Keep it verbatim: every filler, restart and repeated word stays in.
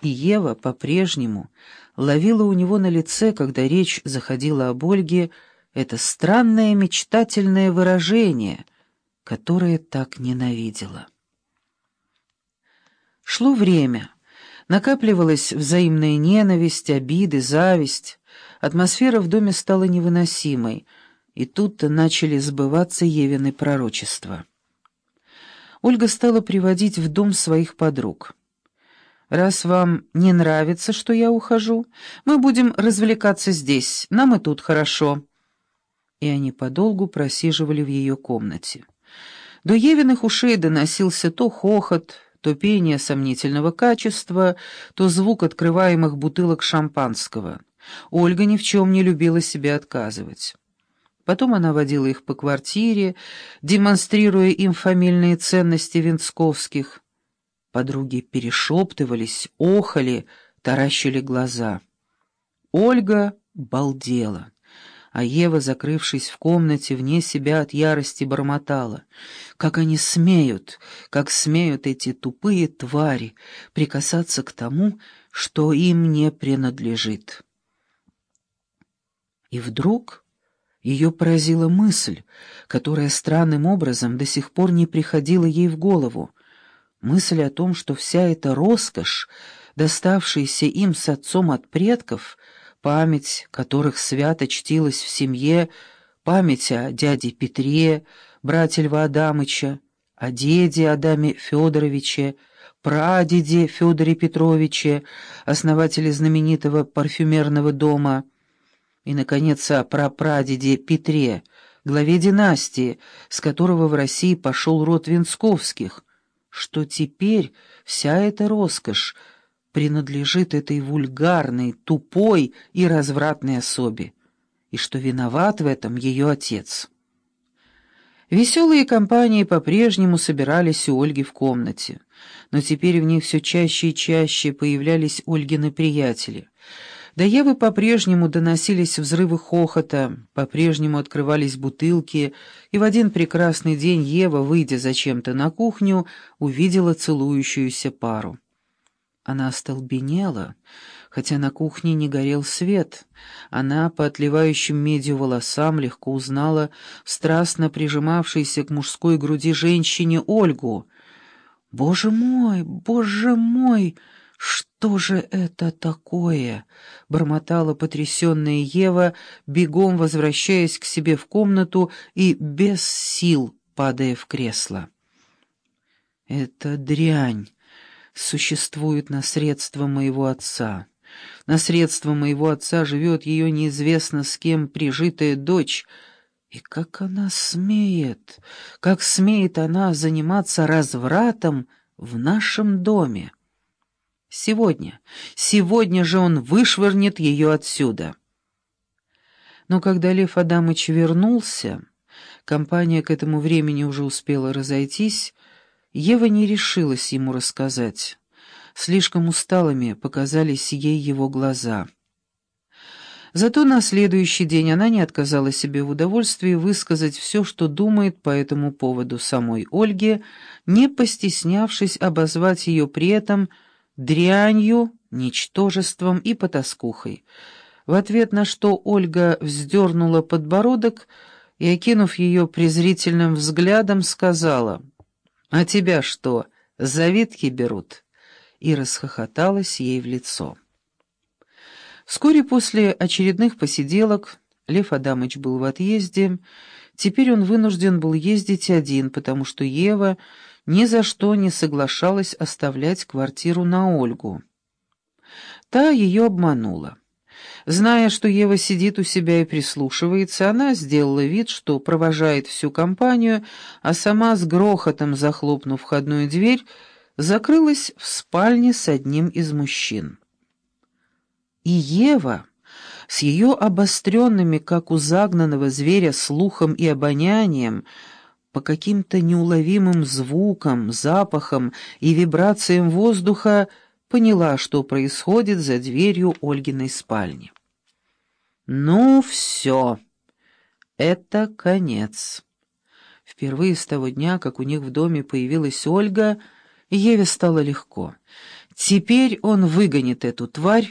И Ева по-прежнему ловила у него на лице, когда речь заходила об Ольге, это странное мечтательное выражение, которое так ненавидела. Шло время. Накапливалась взаимная ненависть, обиды, зависть. Атмосфера в доме стала невыносимой, и тут-то начали сбываться Евины пророчества. Ольга стала приводить в дом своих подруг. «Раз вам не нравится, что я ухожу, мы будем развлекаться здесь, нам и тут хорошо». И они подолгу просиживали в ее комнате. До Евиных ушей доносился то хохот, то пение сомнительного качества, то звук открываемых бутылок шампанского. Ольга ни в чем не любила себе отказывать. Потом она водила их по квартире, демонстрируя им фамильные ценности Венцковских. Подруги перешептывались, охали, таращили глаза. Ольга балдела, а Ева, закрывшись в комнате, вне себя от ярости бормотала. Как они смеют, как смеют эти тупые твари прикасаться к тому, что им не принадлежит. И вдруг ее поразила мысль, которая странным образом до сих пор не приходила ей в голову. Мысль о том, что вся эта роскошь, доставшаяся им с отцом от предков, память которых свято чтилась в семье, память о дяде Петре, брате Льва Адамыча, о деде Адаме Федоровиче, прадеде Федоре Петровиче, основателе знаменитого парфюмерного дома, и, наконец, о прапрадеде Петре, главе династии, с которого в России пошел род Венцковских, что теперь вся эта роскошь принадлежит этой вульгарной, тупой и развратной особе, и что виноват в этом ее отец. Веселые компании по-прежнему собирались у Ольги в комнате, но теперь в них все чаще и чаще появлялись Ольгины приятели. До Евы по-прежнему доносились взрывы хохота, по-прежнему открывались бутылки, и в один прекрасный день Ева, выйдя зачем-то на кухню, увидела целующуюся пару. Она остолбенела, хотя на кухне не горел свет. Она по отливающим медью волосам легко узнала страстно прижимавшейся к мужской груди женщине Ольгу. «Боже мой, боже мой! Что же это такое?» — бормотала потрясенная Ева, бегом возвращаясь к себе в комнату и без сил падая в кресло. «Это дрянь существует на средства моего отца. На средства моего отца живет ее неизвестно с кем прижитая дочь. И как она смеет, как смеет она заниматься развратом в нашем доме? Сегодня, сегодня же он вышвырнет ее отсюда». Но когда Лев Адамыч вернулся, компания к этому времени уже успела разойтись, Ева не решилась ему рассказать. Слишком усталыми показались ей его глаза. Зато на следующий день она не отказала себе в удовольствии высказать все, что думает по этому поводу самой Ольге, не постеснявшись обозвать ее при этом дрянью, ничтожеством и потаскухой, в ответ на что Ольга вздернула подбородок и, окинув ее презрительным взглядом, сказала: «А тебя что, завидки берут?» и расхохоталась ей в лицо. Вскоре после очередных посиделок Лев Адамыч был в отъезде. Теперь он вынужден был ездить один, потому что Ева ни за что не соглашалась оставлять квартиру на Ольгу. Та ее обманула. Зная, что Ева сидит у себя и прислушивается, она сделала вид, что провожает всю компанию, а сама, с грохотом захлопнув входную дверь, закрылась в спальне с одним из мужчин. И Ева, с ее обостренными, как у загнанного зверя, слухом и обонянием, по каким-то неуловимым звукам, запахам и вибрациям воздуха, поняла, что происходит за дверью Ольгиной спальни. «Ну все, это конец». Впервые с того дня, как у них в доме появилась Ольга, Еве стало легко. Теперь он выгонит эту тварь